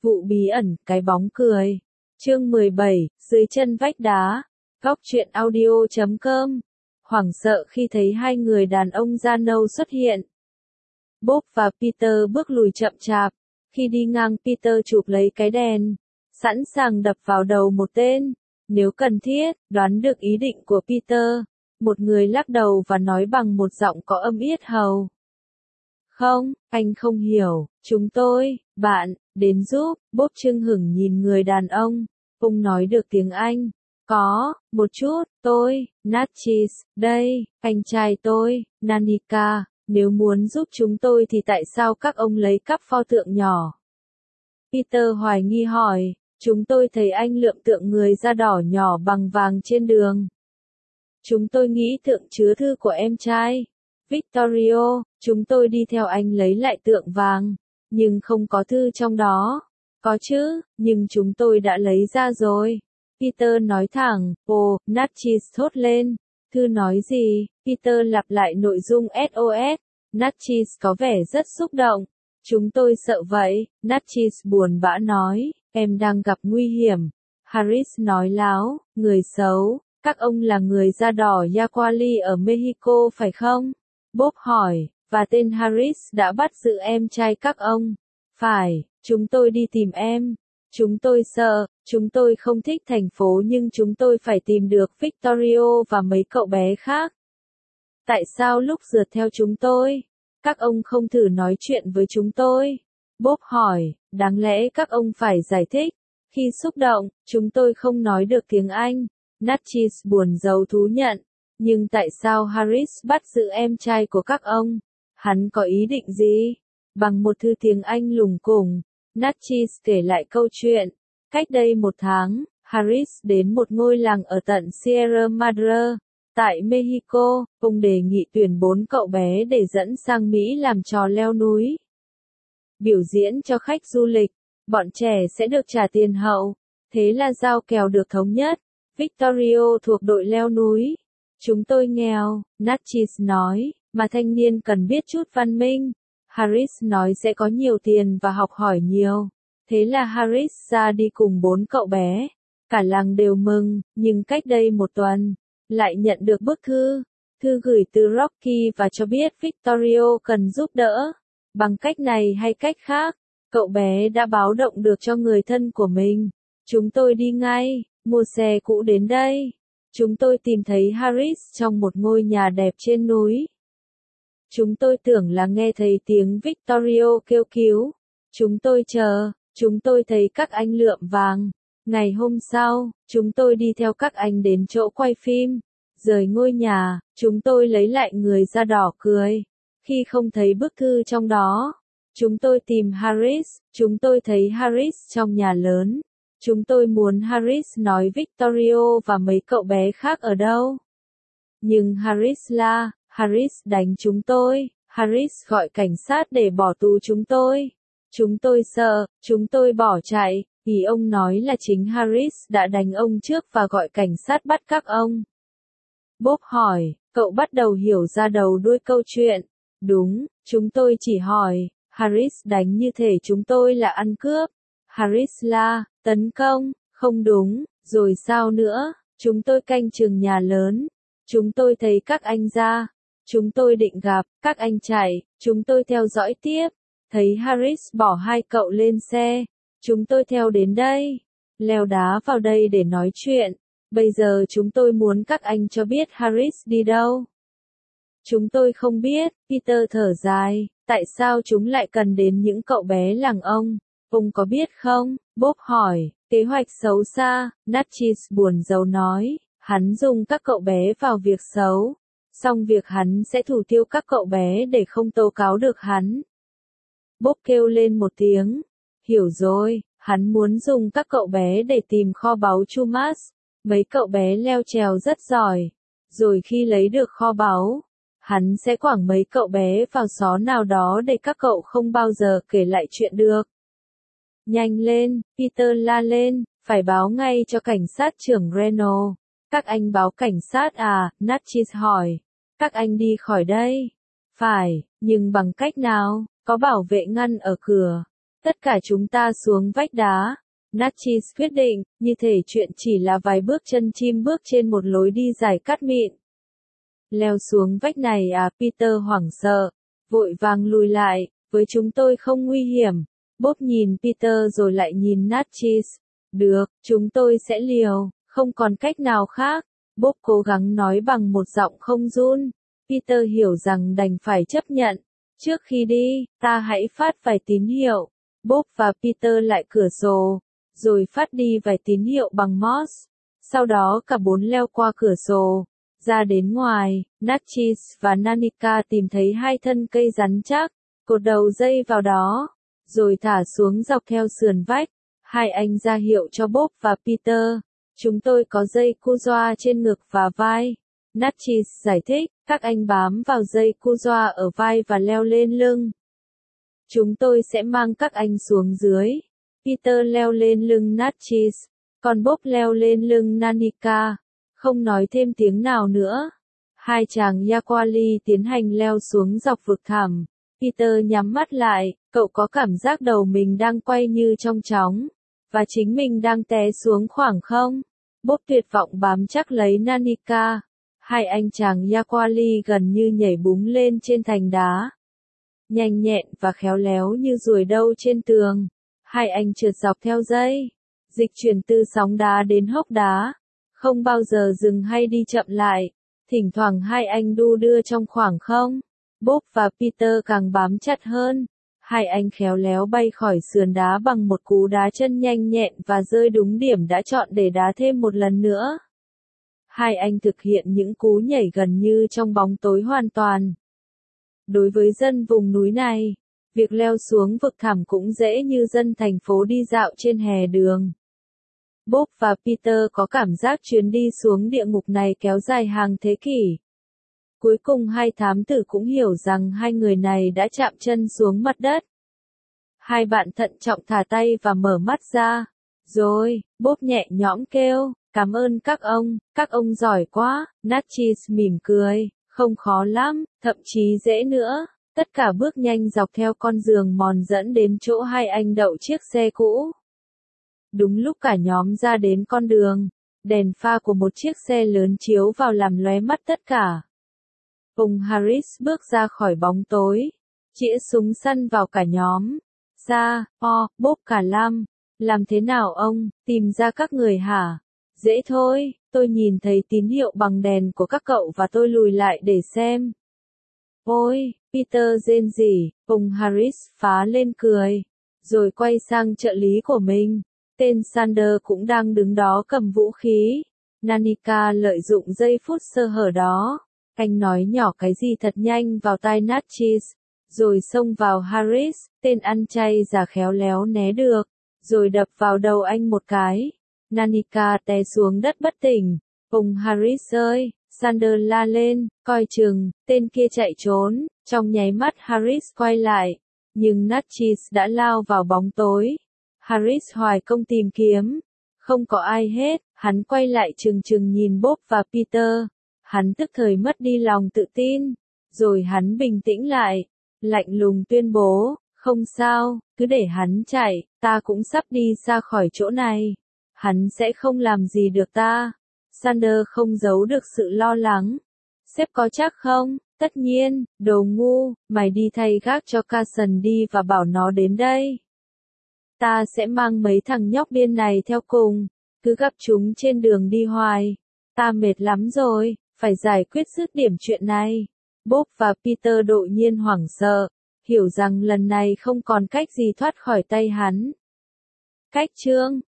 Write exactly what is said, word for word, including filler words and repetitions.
Vụ bí ẩn, cái bóng cười. Chương mười bảy, dưới chân vách đá. Góc truyện audio chấm com. Hoảng sợ khi thấy hai người đàn ông da nâu xuất hiện. Bob và Peter bước lùi chậm chạp. Khi đi ngang, Peter chụp lấy cái đèn, sẵn sàng đập vào đầu một tên, nếu cần thiết. Đoán được ý định của Peter, một người lắc đầu và nói bằng một giọng có âm yết hầu. Không, anh không hiểu, chúng tôi, bạn, đến giúp. Bob chưng hửng nhìn người đàn ông, ông nói được tiếng Anh. Có, một chút, tôi, Natchis, đây, anh trai tôi, Nanika, nếu muốn giúp chúng tôi thì tại sao các ông lấy cắp pho tượng nhỏ? Peter hoài nghi hỏi, chúng tôi thấy anh lượm tượng người da đỏ nhỏ bằng vàng trên đường. Chúng tôi nghĩ tượng chứa thư của em trai, Victorio, chúng tôi đi theo anh lấy lại tượng vàng, nhưng không có thư trong đó. Có chứ, nhưng chúng tôi đã lấy ra rồi. Peter nói thẳng, ồ, Natchis thốt lên. Thư nói gì? Peter lặp lại nội dung ét ô ét. Natchis có vẻ rất xúc động. Chúng tôi sợ vậy, Natchis buồn bã nói, em đang gặp nguy hiểm. Harris nói láo, người xấu, các ông là người da đỏ Yaquali ở Mexico phải không? Bob hỏi, và tên Harris đã bắt giữ em trai các ông. Phải, chúng tôi đi tìm em. Chúng tôi sợ, chúng tôi không thích thành phố nhưng chúng tôi phải tìm được Victorio và mấy cậu bé khác. Tại sao lúc rượt theo chúng tôi, các ông không thử nói chuyện với chúng tôi? Bob hỏi, đáng lẽ các ông phải giải thích. Khi xúc động, chúng tôi không nói được tiếng Anh. Natchis buồn rầu thú nhận. Nhưng tại sao Harris bắt giữ em trai của các ông? Hắn có ý định gì? Bằng một thư tiếng Anh lủng củng, Natchis kể lại câu chuyện. Cách đây một tháng, Harris đến một ngôi làng ở tận Sierra Madre, tại Mexico. Ông đề nghị tuyển bốn cậu bé để dẫn sang Mỹ làm trò leo núi. Biểu diễn cho khách du lịch, bọn trẻ sẽ được trả tiền hậu. Thế là giao kèo được thống nhất. Victorio thuộc đội leo núi. Chúng tôi nghèo, Natchis nói, mà thanh niên cần biết chút văn minh. Harris nói sẽ có nhiều tiền và học hỏi nhiều. Thế là Harris ra đi cùng bốn cậu bé. Cả làng đều mừng, nhưng cách đây một tuần, lại nhận được bức thư. Thư gửi từ Rocky và cho biết Victorio cần giúp đỡ. Bằng cách này hay cách khác, cậu bé đã báo động được cho người thân của mình. Chúng tôi đi ngay, mua xe cũ đến đây. Chúng tôi tìm thấy Harris trong một ngôi nhà đẹp trên núi. Chúng tôi tưởng là nghe thấy tiếng Victorio kêu cứu. Chúng tôi chờ, chúng tôi thấy các anh lượm vàng. Ngày hôm sau, chúng tôi đi theo các anh đến chỗ quay phim. Rời ngôi nhà, chúng tôi lấy lại người da đỏ cười. Khi không thấy bức thư trong đó, chúng tôi tìm Harris. Chúng tôi thấy Harris trong nhà lớn. Chúng tôi muốn Harris nói Victorio và mấy cậu bé khác ở đâu. Nhưng Harris la, Harris đánh chúng tôi, Harris gọi cảnh sát để bỏ tù chúng tôi. Chúng tôi sợ, chúng tôi bỏ chạy, vì ông nói là chính Harris đã đánh ông trước và gọi cảnh sát bắt các ông. Bob hỏi, cậu bắt đầu hiểu ra đầu đuôi câu chuyện. Đúng, chúng tôi chỉ hỏi, Harris đánh như thể chúng tôi là ăn cướp. Harris la, tấn công, không đúng, rồi sao nữa, chúng tôi canh chừng nhà lớn. Chúng tôi thấy các anh ra. Chúng tôi định gặp, các anh chạy, chúng tôi theo dõi tiếp. Thấy Harris bỏ hai cậu lên xe. Chúng tôi theo đến đây. Leo đá vào đây để nói chuyện. Bây giờ chúng tôi muốn các anh cho biết Harris đi đâu. Chúng tôi không biết, Peter thở dài. Tại sao chúng lại cần đến những cậu bé làng ông? Ông có biết không? Bob hỏi. Kế hoạch xấu xa, Natchis buồn rầu nói. Hắn dùng các cậu bé vào việc xấu. Xong việc hắn sẽ thủ tiêu các cậu bé để không tố cáo được hắn. Bob kêu lên một tiếng. Hiểu rồi, hắn muốn dùng các cậu bé để tìm kho báu Chumas. Mấy cậu bé leo trèo rất giỏi. Rồi khi lấy được kho báu, hắn sẽ quẳng mấy cậu bé vào xó nào đó để các cậu không bao giờ kể lại chuyện được. Nhanh lên, Peter la lên, phải báo ngay cho cảnh sát trưởng Reno. Các anh báo cảnh sát à? Natchis hỏi. Các anh đi khỏi đây. Phải, nhưng bằng cách nào? Có bảo vệ ngăn ở cửa. Tất cả chúng ta xuống vách đá. Natchez quyết định, như thể chuyện chỉ là vài bước chân chim bước trên một lối đi dài cát mịn. Leo xuống vách này à? Peter hoảng sợ, vội vàng lùi lại, với chúng tôi không nguy hiểm. Bob nhìn Peter rồi lại nhìn Natchez. Được, chúng tôi sẽ liều, không còn cách nào khác. Bob cố gắng nói bằng một giọng không run. Peter hiểu rằng đành phải chấp nhận. Trước khi đi, ta hãy phát vài tín hiệu. Bob và Peter lại cửa sổ, rồi phát đi vài tín hiệu bằng Morse. Sau đó cả bốn leo qua cửa sổ, ra đến ngoài. Natchez và Nanika tìm thấy hai thân cây rắn chắc, cột đầu dây vào đó, rồi thả xuống dọc theo sườn vách. Hai anh ra hiệu cho Bob và Peter. Chúng tôi có dây cu doa trên ngực và vai. Natchez giải thích, các anh bám vào dây cu doa ở vai và leo lên lưng. Chúng tôi sẽ mang các anh xuống dưới. Peter leo lên lưng Natchez, còn Bob leo lên lưng Nanika. Không nói thêm tiếng nào nữa. Hai chàng Yaquali tiến hành leo xuống dọc vực thẳm. Peter nhắm mắt lại, cậu có cảm giác đầu mình đang quay như trong chóng, và chính mình đang té xuống khoảng không. Bob tuyệt vọng bám chắc lấy Nanika. Hai anh chàng Yaquali gần như nhảy búng lên trên thành đá. Nhanh nhẹn và khéo léo như ruồi đâu trên tường. Hai anh trượt dọc theo dây, dịch chuyển từ sóng đá đến hốc đá, không bao giờ dừng hay đi chậm lại. Thỉnh thoảng hai anh đu đưa trong khoảng không. Bob và Peter càng bám chặt hơn. Hai anh khéo léo bay khỏi sườn đá bằng một cú đá chân nhanh nhẹn và rơi đúng điểm đã chọn để đá thêm một lần nữa. Hai anh thực hiện những cú nhảy gần như trong bóng tối hoàn toàn. Đối với dân vùng núi này, việc leo xuống vực thẳm cũng dễ như dân thành phố đi dạo trên hè đường. Bob và Peter có cảm giác chuyến đi xuống địa ngục này kéo dài hàng thế kỷ. Cuối cùng hai thám tử cũng hiểu rằng hai người này đã chạm chân xuống mặt đất. Hai bạn thận trọng thả tay và mở mắt ra. Rồi, Bob nhẹ nhõm kêu, cảm ơn các ông, các ông giỏi quá. Natchez mỉm cười, không khó lắm, thậm chí dễ nữa. Tất cả bước nhanh dọc theo con đường mòn dẫn đến chỗ hai anh đậu chiếc xe cũ. Đúng lúc cả nhóm ra đến con đường, đèn pha của một chiếc xe lớn chiếu vào làm lóe mắt tất cả. Ông Harris bước ra khỏi bóng tối, chĩa súng săn vào cả nhóm. Ra, o, Bob cả Lam, làm thế nào ông, tìm ra các người hả? Dễ thôi, tôi nhìn thấy tín hiệu bằng đèn của các cậu và tôi lùi lại để xem. Ôi, Peter rên rỉ, ông Harris phá lên cười, rồi quay sang trợ lý của mình. Tên Sander cũng đang đứng đó cầm vũ khí. Nanika lợi dụng giây phút sơ hở đó. Anh nói nhỏ cái gì thật nhanh vào tai Natchez, rồi xông vào Harris, tên ăn chay già khéo léo né được, rồi đập vào đầu anh một cái. Nanika té xuống đất bất tỉnh. Ông Harris ơi, Sander la lên, coi chừng, tên kia chạy trốn. Trong nháy mắt Harris quay lại, nhưng Natchez đã lao vào bóng tối. Harris hoài công tìm kiếm, không có ai hết. Hắn quay lại trừng trừng nhìn Bob và Peter. Hắn tức thời mất đi lòng tự tin, rồi hắn bình tĩnh lại, lạnh lùng tuyên bố, không sao, cứ để hắn chạy, ta cũng sắp đi xa khỏi chỗ này. Hắn sẽ không làm gì được ta. Sander không giấu được sự lo lắng. Sếp có chắc không? Tất nhiên, đồ ngu, mày đi thay gác cho Carson đi và bảo nó đến đây. Ta sẽ mang mấy thằng nhóc điên này theo cùng, cứ gặp chúng trên đường đi hoài. Ta mệt lắm rồi, phải giải quyết dứt điểm chuyện này. Bob và Peter đột nhiên hoảng sợ, hiểu rằng lần này không còn cách gì thoát khỏi tay hắn. Cách chương